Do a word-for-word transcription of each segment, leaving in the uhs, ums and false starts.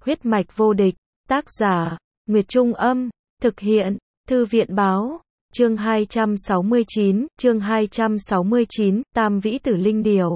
Huyết mạch vô địch, tác giả, Nguyệt Trung Âm, thực hiện, Thư viện Báo, chương hai trăm sáu mươi chín, chương hai trăm sáu mươi chín, Tam Vĩ Tử Linh Điểu.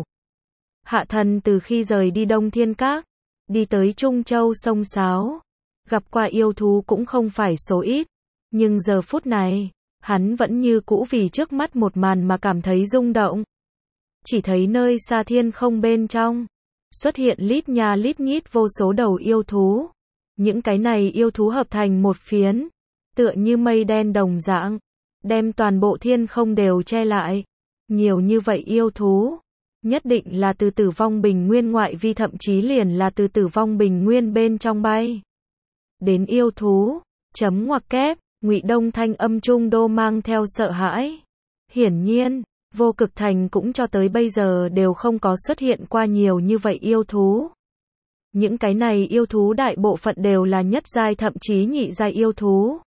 Hạ Thần từ khi rời đi Đông Thiên Các, đi tới Trung Châu sông Sáo, gặp qua yêu thú cũng không phải số ít, nhưng giờ phút này, hắn vẫn như cũ vì trước mắt một màn mà cảm thấy rung động. Chỉ thấy nơi xa thiên không bên trong, xuất hiện lít nha lít nhít vô số đầu yêu thú. Những cái này yêu thú hợp thành một phiến, tựa như mây đen đồng dạng, đem toàn bộ thiên không đều che lại. Nhiều như vậy yêu thú, nhất định là từ tử vong bình nguyên ngoại vi, thậm chí liền là từ tử vong bình nguyên bên trong bay đến yêu thú. Chấm ngoặc kép, Ngụy Đông thanh âm trung đô mang theo sợ hãi. Hiển nhiên, Vô Cực Thành cũng cho tới bây giờ đều không có xuất hiện qua nhiều như vậy yêu thú. Những cái này yêu thú đại bộ phận đều là nhất giai thậm chí nhị giai yêu thú.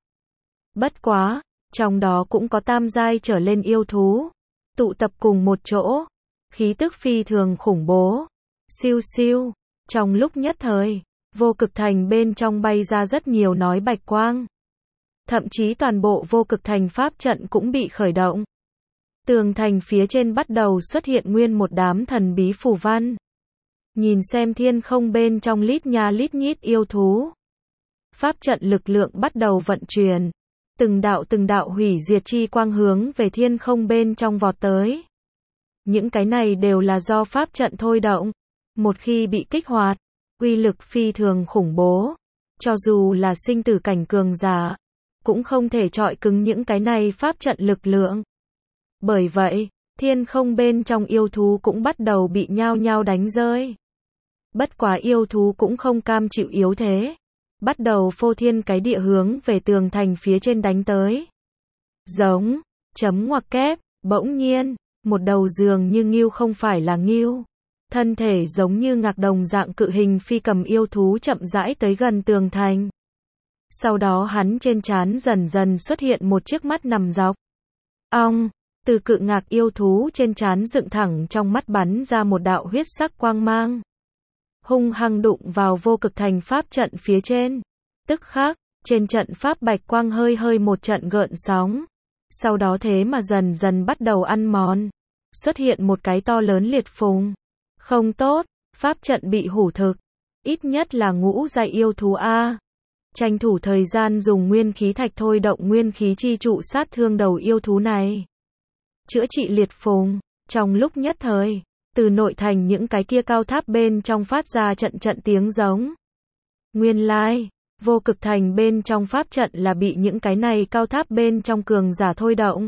Bất quá, trong đó cũng có tam giai trở lên yêu thú, tụ tập cùng một chỗ, khí tức phi thường khủng bố. Siêu siêu, trong lúc nhất thời, Vô Cực Thành bên trong bay ra rất nhiều nói bạch quang. Thậm chí toàn bộ Vô Cực Thành pháp trận cũng bị khởi động. Tường thành phía trên bắt đầu xuất hiện nguyên một đám thần bí phù văn. Nhìn xem thiên không bên trong lít nha lít nhít yêu thú. Pháp trận lực lượng bắt đầu vận chuyển. Từng đạo từng đạo hủy diệt chi quang hướng về thiên không bên trong vọt tới. Những cái này đều là do pháp trận thôi động. Một khi bị kích hoạt, uy lực phi thường khủng bố. Cho dù là sinh tử cảnh cường giả, cũng không thể chọi cứng những cái này pháp trận lực lượng. Bởi vậy, thiên không bên trong yêu thú cũng bắt đầu bị nhao nhao đánh rơi. Bất quá yêu thú cũng không cam chịu yếu thế, bắt đầu phô thiên cái địa hướng về tường thành phía trên đánh tới. Giống, chấm ngoặc kép, bỗng nhiên, một đầu dường như ngưu không phải là ngưu, thân thể giống như ngạc đồng dạng cự hình phi cầm yêu thú chậm rãi tới gần tường thành. Sau đó hắn trên trán dần dần xuất hiện một chiếc mắt nằm dọc. Ong, từ cự ngạc yêu thú trên trán dựng thẳng trong mắt bắn ra một đạo huyết sắc quang mang. Hung hăng đụng vào Vô Cực Thành pháp trận phía trên. Tức khắc, trên trận pháp bạch quang hơi hơi một trận gợn sóng. Sau đó thế mà dần dần bắt đầu ăn mòn. Xuất hiện một cái to lớn liệt phùng. Không tốt, pháp trận bị hủ thực. Ít nhất là ngũ giai yêu thú A. Tranh thủ thời gian dùng nguyên khí thạch thôi động nguyên khí chi trụ sát thương đầu yêu thú này. Chữa trị liệt phùng. Trong lúc nhất thời, từ nội thành những cái kia cao tháp bên trong phát ra trận trận tiếng giống. Nguyên lai, Vô Cực Thành bên trong pháp trận là bị những cái này cao tháp bên trong cường giả thôi động.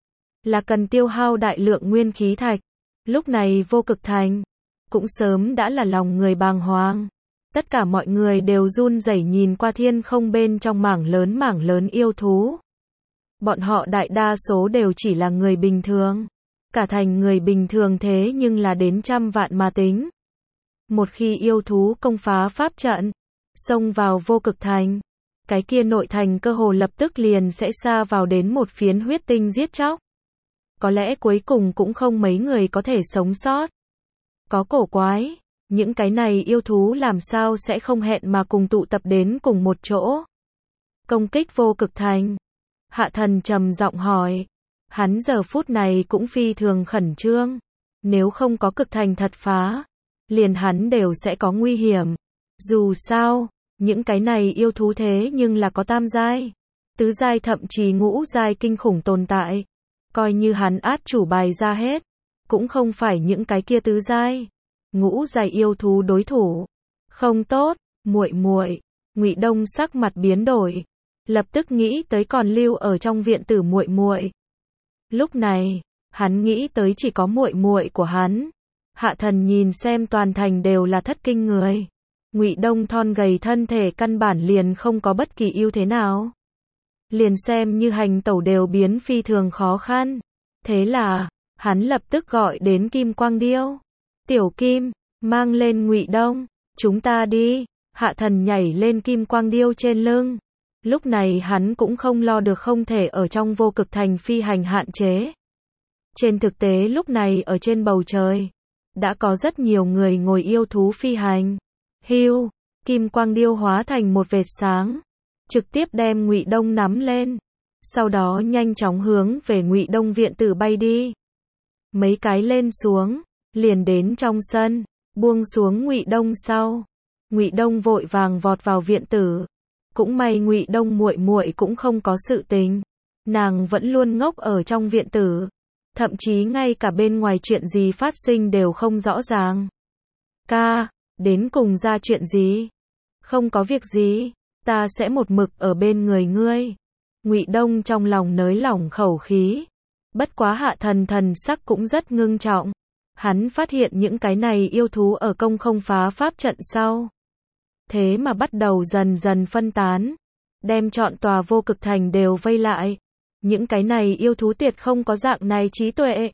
Là cần tiêu hao đại lượng nguyên khí thạch. Lúc này Vô Cực Thành cũng sớm đã là lòng người bàng hoàng. Tất cả mọi người đều run rẩy nhìn qua thiên không bên trong mảng lớn mảng lớn yêu thú. Bọn họ đại đa số đều chỉ là người bình thường. Cả thành người bình thường thế nhưng là đến trăm vạn mà tính. Một khi yêu thú công phá pháp trận, xông vào Vô Cực Thành, cái kia nội thành cơ hồ lập tức liền sẽ sa vào đến một phiến huyết tinh giết chóc. Có lẽ cuối cùng cũng không mấy người có thể sống sót. Có cổ quái, những cái này yêu thú làm sao sẽ không hẹn mà cùng tụ tập đến cùng một chỗ. Công kích Vô Cực Thành. Hạ Thần trầm giọng hỏi. Hắn giờ phút này cũng phi thường khẩn trương. Nếu không có cực thành thật phá, liền hắn đều sẽ có nguy hiểm. Dù sao, những cái này yêu thú thế nhưng là có tam giai, tứ giai thậm chí ngũ giai kinh khủng tồn tại. Coi như hắn át chủ bài ra hết, cũng không phải những cái kia tứ giai, ngũ giai yêu thú đối thủ. Không tốt, muội muội. Ngụy Đông sắc mặt biến đổi, lập tức nghĩ tới còn lưu ở trong viện tử muội muội. Lúc này, hắn nghĩ tới chỉ có muội muội của hắn. Hạ Thần nhìn xem toàn thành đều là thất kinh người. Ngụy Đông thon gầy thân thể căn bản liền không có bất kỳ ưu thế nào. Liền xem như hành tẩu đều biến phi thường khó khăn. Thế là, hắn lập tức gọi đến Kim Quang Điêu. Tiểu Kim, mang lên Ngụy Đông, chúng ta đi. Hạ Thần nhảy lên Kim Quang Điêu trên lưng. Lúc này hắn cũng không lo được không thể ở trong Vô Cực Thành phi hành hạn chế. Trên thực tế lúc này ở trên bầu trời, đã có rất nhiều người ngồi yêu thú phi hành. Hưu, kim quang điêu hóa thành một vệt sáng, trực tiếp đem Ngụy Đông nắm lên, sau đó nhanh chóng hướng về Ngụy Đông viện tử bay đi. Mấy cái lên xuống, liền đến trong sân, buông xuống Ngụy Đông sau, Ngụy Đông vội vàng vọt vào viện tử. Cũng may Ngụy Đông muội muội cũng không có sự tình, nàng vẫn luôn ngốc ở trong viện tử, thậm chí ngay cả bên ngoài chuyện gì phát sinh đều không rõ ràng. Ca, đến cùng ra chuyện gì? Không có việc gì, ta sẽ một mực ở bên người ngươi. Ngụy Đông trong lòng nới lỏng khẩu khí. Bất quá Hạ Thần thần sắc cũng rất ngưng trọng. Hắn phát hiện những cái này yêu thú ở công không phá pháp trận sau. Thế mà bắt đầu dần dần phân tán. Đem trọn tòa Vô Cực Thành đều vây lại. Những cái này yêu thú tuyệt không có dạng này trí tuệ.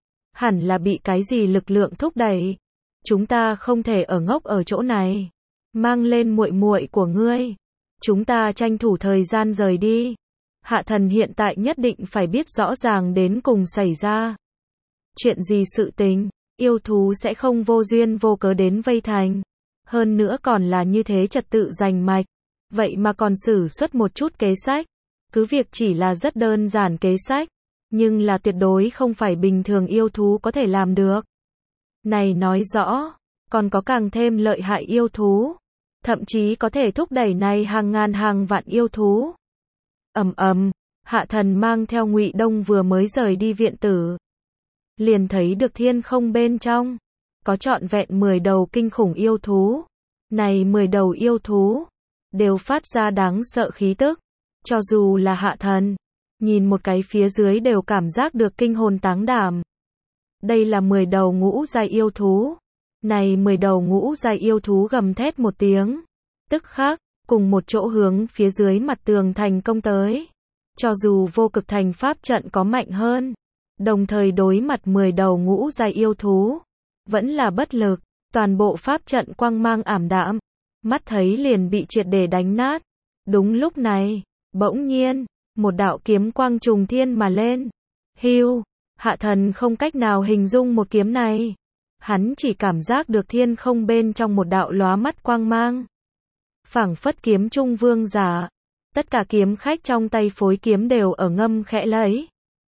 Hẳn là bị cái gì lực lượng thúc đẩy. Chúng ta không thể ở ngốc ở chỗ này. Mang lên muội muội của ngươi. Chúng ta tranh thủ thời gian rời đi. Hạ Thần hiện tại nhất định phải biết rõ ràng đến cùng xảy ra. Chuyện gì sự tình, yêu thú sẽ không vô duyên vô cớ đến vây thành. Hơn nữa còn là như thế trật tự rành mạch. Vậy mà còn sử xuất một chút kế sách. Cứ việc chỉ là rất đơn giản kế sách. Nhưng là tuyệt đối không phải bình thường yêu thú có thể làm được. Này nói rõ, còn có càng thêm lợi hại yêu thú. Thậm chí có thể thúc đẩy này hàng ngàn hàng vạn yêu thú. Ầm ầm, Hạ Thần mang theo Ngụy Đông vừa mới rời đi viện tử. Liền thấy được thiên không bên trong. Có trọn vẹn mười đầu kinh khủng yêu thú. Này mười đầu yêu thú. Đều phát ra đáng sợ khí tức. Cho dù là Hạ Thần. Nhìn một cái phía dưới đều cảm giác được kinh hồn táng đảm. Đây là mười đầu ngũ giai yêu thú. Này mười đầu ngũ giai yêu thú gầm thét một tiếng. Tức khắc, cùng một chỗ hướng phía dưới mặt tường thành công tới. Cho dù Vô Cực Thành pháp trận có mạnh hơn. Đồng thời đối mặt mười đầu ngũ giai yêu thú. Vẫn là bất lực. Toàn bộ pháp trận quang mang ảm đạm. Mắt thấy liền bị triệt để đánh nát. Đúng lúc này, bỗng nhiên, một đạo kiếm quang trùng thiên mà lên. Hưu, Hạ Thần không cách nào hình dung một kiếm này. Hắn chỉ cảm giác được thiên không bên trong một đạo lóa mắt quang mang. Phảng phất kiếm trung vương giả. Tất cả kiếm khách trong tay phối kiếm đều ở ngâm khẽ lấy.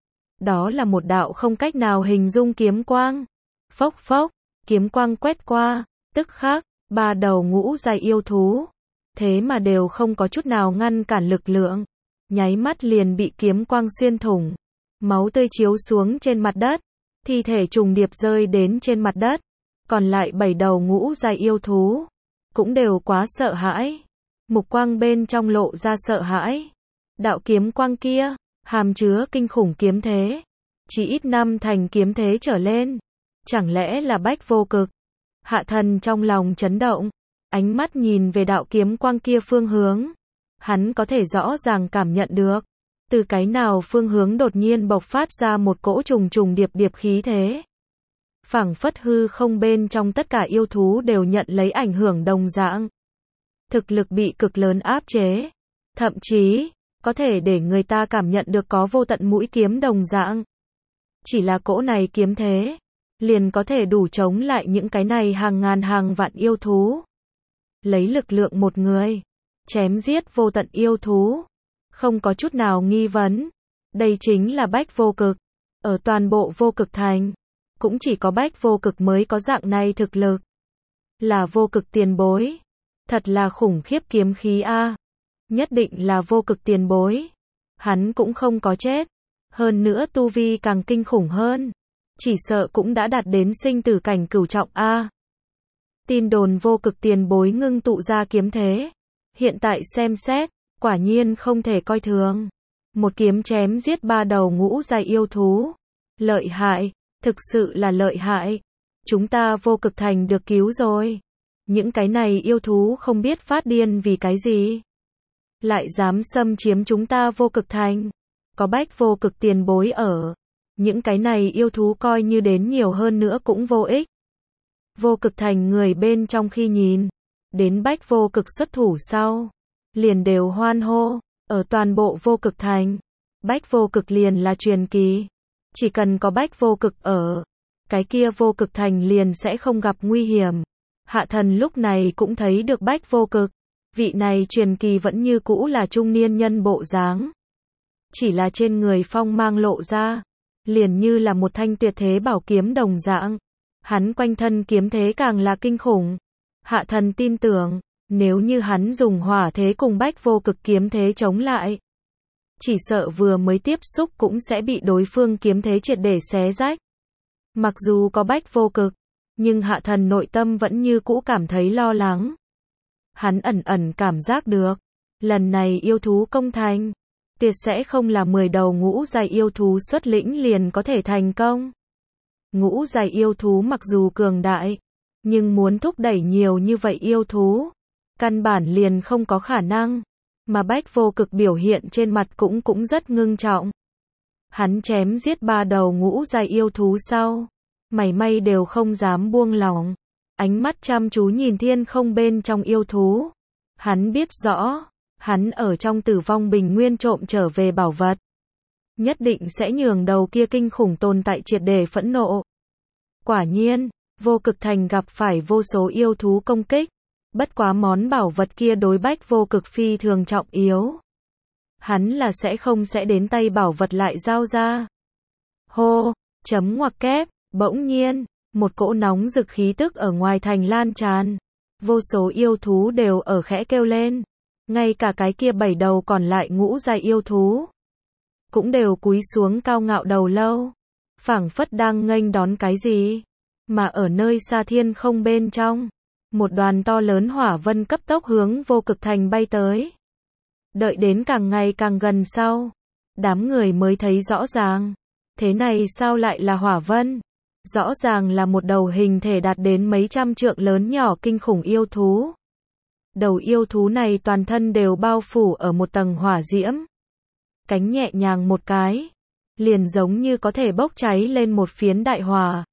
Đó là một đạo không cách nào hình dung kiếm quang. Phốc phốc, kiếm quang quét qua, tức khắc, ba đầu ngũ giai yêu thú. Thế mà đều không có chút nào ngăn cản lực lượng. Nháy mắt liền bị kiếm quang xuyên thủng. Máu tươi chiếu xuống trên mặt đất. Thi thể trùng điệp rơi đến trên mặt đất. Còn lại bảy đầu ngũ giai yêu thú. Cũng đều quá sợ hãi. Mục quang bên trong lộ ra sợ hãi. Đạo kiếm quang kia, hàm chứa kinh khủng kiếm thế. Chỉ ít năm thành kiếm thế trở lên. Chẳng lẽ là bách vô cực? Hạ Thần trong lòng chấn động. Ánh mắt nhìn về đạo kiếm quang kia phương hướng. Hắn có thể rõ ràng cảm nhận được. Từ cái nào phương hướng đột nhiên bộc phát ra một cỗ trùng trùng điệp điệp khí thế. Phảng phất hư không bên trong tất cả yêu thú đều nhận lấy ảnh hưởng đồng dạng. Thực lực bị cực lớn áp chế. Thậm chí, có thể để người ta cảm nhận được có vô tận mũi kiếm đồng dạng. Chỉ là cỗ này kiếm thế, liền có thể đủ chống lại những cái này hàng ngàn hàng vạn yêu thú. Lấy lực lượng một người, chém giết vô tận yêu thú. Không có chút nào nghi vấn. Đây chính là bách vô cực. Ở toàn bộ Vô Cực Thành, cũng chỉ có bách vô cực mới có dạng này thực lực. Là vô cực tiền bối. Thật là khủng khiếp kiếm khí a. Nhất định là vô cực tiền bối. Hắn cũng không có chết. Hơn nữa tu vi càng kinh khủng hơn. Chỉ sợ cũng đã đạt đến sinh tử cảnh cửu trọng a. Tin đồn vô cực tiền bối ngưng tụ ra kiếm thế. Hiện tại xem xét, quả nhiên không thể coi thường. Một kiếm chém giết ba đầu ngũ giai yêu thú. Lợi hại, thực sự là lợi hại. Chúng ta Vô Cực Thành được cứu rồi. Những cái này yêu thú không biết phát điên vì cái gì. Lại dám xâm chiếm chúng ta Vô Cực Thành. Có bách vô cực tiền bối ở. Những cái này yêu thú coi như đến nhiều hơn nữa cũng vô ích. Vô Cực Thành người bên trong khi nhìn. Đến bách vô cực xuất thủ sau. Liền đều hoan hô. Ở toàn bộ Vô Cực Thành. Bách vô cực liền là truyền kỳ. Chỉ cần có bách vô cực ở. Cái kia Vô Cực Thành liền sẽ không gặp nguy hiểm. Hạ thần lúc này cũng thấy được Bách Vô Cực. Vị này truyền kỳ vẫn như cũ là trung niên nhân bộ dáng. Chỉ là trên người phong mang lộ ra, liền như là một thanh tuyệt thế bảo kiếm đồng dạng. Hắn quanh thân kiếm thế càng là kinh khủng. Hạ thần tin tưởng, nếu như hắn dùng hỏa thế cùng Bách Vô Cực kiếm thế chống lại, chỉ sợ vừa mới tiếp xúc cũng sẽ bị đối phương kiếm thế triệt để xé rách. Mặc dù có Bách Vô Cực, nhưng hạ thần nội tâm vẫn như cũ cảm thấy lo lắng. Hắn ẩn ẩn cảm giác được, lần này yêu thú công thành, tuyệt sẽ không là mười đầu ngũ giai yêu thú xuất lĩnh liền có thể thành công. Ngũ giai yêu thú mặc dù cường đại, nhưng muốn thúc đẩy nhiều như vậy yêu thú, căn bản liền không có khả năng. Mà Bách Vô Cực biểu hiện trên mặt cũng cũng rất ngưng trọng. Hắn chém giết ba đầu ngũ giai yêu thú sau, mảy may đều không dám buông lỏng. Ánh mắt chăm chú nhìn thiên không bên trong yêu thú. Hắn biết rõ, hắn ở trong Tử Vong Bình Nguyên trộm trở về bảo vật, nhất định sẽ nhường đầu kia kinh khủng tồn tại triệt để phẫn nộ. Quả nhiên, Vô Cực Thành gặp phải vô số yêu thú công kích. Bất quá món bảo vật kia đối Bách Vô Cực phi thường trọng yếu. Hắn là sẽ không sẽ đến tay bảo vật lại giao ra. Hô, chấm ngoặc kép, bỗng nhiên, một cỗ nóng rực khí tức ở ngoài thành lan tràn. Vô số yêu thú đều ở khẽ kêu lên. Ngay cả cái kia bảy đầu còn lại ngũ giai yêu thú, cũng đều cúi xuống cao ngạo đầu lâu. Phảng phất đang nghênh đón cái gì. Mà ở nơi xa thiên không bên trong, một đoàn to lớn hỏa vân cấp tốc hướng Vô Cực Thành bay tới. Đợi đến càng ngày càng gần sau, đám người mới thấy rõ ràng. Thế này sao lại là hỏa vân? Rõ ràng là một đầu hình thể đạt đến mấy trăm trượng lớn nhỏ kinh khủng yêu thú. Đầu yêu thú này toàn thân đều bao phủ ở một tầng hỏa diễm. Cánh nhẹ nhàng một cái, liền giống như có thể bốc cháy lên một phiến đại hỏa.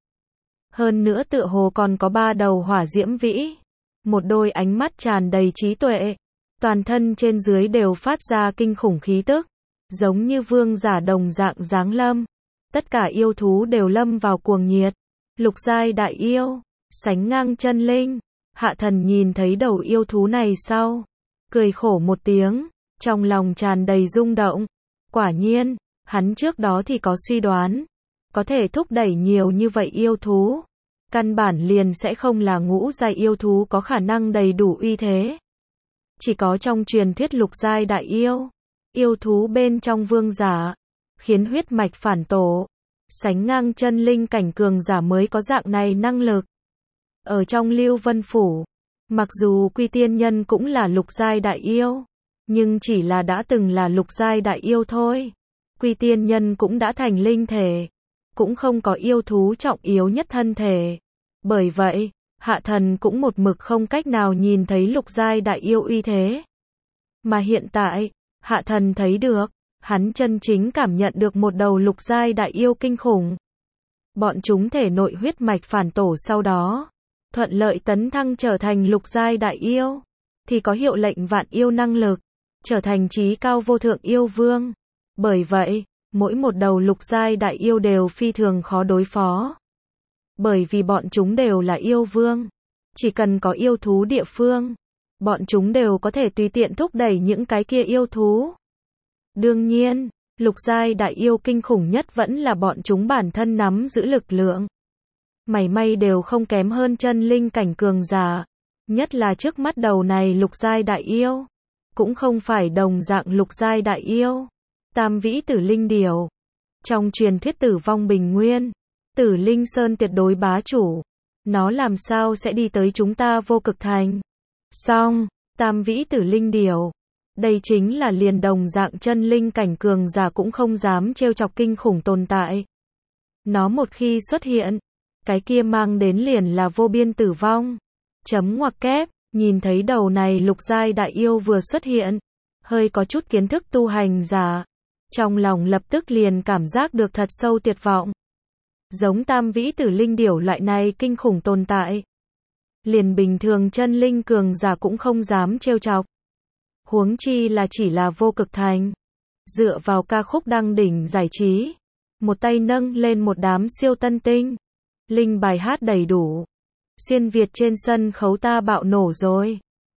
Hơn nữa tựa hồ còn có ba đầu hỏa diễm vĩ. Một đôi ánh mắt tràn đầy trí tuệ. Toàn thân trên dưới đều phát ra kinh khủng khí tức. Giống như vương giả đồng dạng giáng lâm. Tất cả yêu thú đều lâm vào cuồng nhiệt. Lục giai đại yêu, sánh ngang chân linh. Hạ thần nhìn thấy đầu yêu thú này sau, cười khổ một tiếng, trong lòng tràn đầy rung động. Quả nhiên, hắn trước đó thì có suy đoán, có thể thúc đẩy nhiều như vậy yêu thú, căn bản liền sẽ không là ngũ giai yêu thú có khả năng đầy đủ uy thế. Chỉ có trong truyền thuyết lục giai đại yêu, yêu thú bên trong vương giả, khiến huyết mạch phản tổ, sánh ngang chân linh cảnh cường giả mới có dạng này năng lực. Ở trong Lưu Vân Phủ, mặc dù Quy Tiên Nhân cũng là lục giai đại yêu, nhưng chỉ là đã từng là lục giai đại yêu thôi. Quy Tiên Nhân cũng đã thành linh thể, cũng không có yêu thú trọng yếu nhất thân thể. Bởi vậy, hạ thần cũng một mực không cách nào nhìn thấy lục giai đại yêu uy thế. Mà hiện tại, hạ thần thấy được, hắn chân chính cảm nhận được một đầu lục giai đại yêu kinh khủng. Bọn chúng thể nội huyết mạch phản tổ sau đó, thuận lợi tấn thăng trở thành lục giai đại yêu, thì có hiệu lệnh vạn yêu năng lực, trở thành chí cao vô thượng yêu vương. Bởi vậy, mỗi một đầu lục giai đại yêu đều phi thường khó đối phó. Bởi vì bọn chúng đều là yêu vương, chỉ cần có yêu thú địa phương, bọn chúng đều có thể tùy tiện thúc đẩy những cái kia yêu thú. Đương nhiên, lục giai đại yêu kinh khủng nhất vẫn là bọn chúng bản thân nắm giữ lực lượng. Mảy may đều không kém hơn chân linh cảnh cường giả, nhất là trước mắt đầu này lục giai đại yêu, cũng không phải đồng dạng lục giai đại yêu. Tam vĩ tử linh điểu. Trong truyền thuyết Tử Vong Bình Nguyên, Tử Linh Sơn tuyệt đối bá chủ, nó làm sao sẽ đi tới chúng ta Vô Cực Thành? Song, tam vĩ tử linh điểu, đây chính là liền đồng dạng chân linh cảnh cường giả cũng không dám trêu chọc kinh khủng tồn tại. Nó một khi xuất hiện, cái kia mang đến liền là vô biên tử vong. Chấm ngoặc kép, nhìn thấy đầu này lục giai đại yêu vừa xuất hiện, hơi có chút kiến thức tu hành giả, trong lòng lập tức liền cảm giác được thật sâu tuyệt vọng. Giống tam vĩ tử linh điểu loại này kinh khủng tồn tại, liền bình thường chân linh cường giả cũng không dám trêu chọc. Huống chi là chỉ là Vô Cực Thành. Dựa vào ca khúc đăng đỉnh giải trí, một tay nâng lên một đám siêu tân tinh, linh bài hát đầy đủ, Xuyên Việt trên sân khấu ta bạo nổ rồi.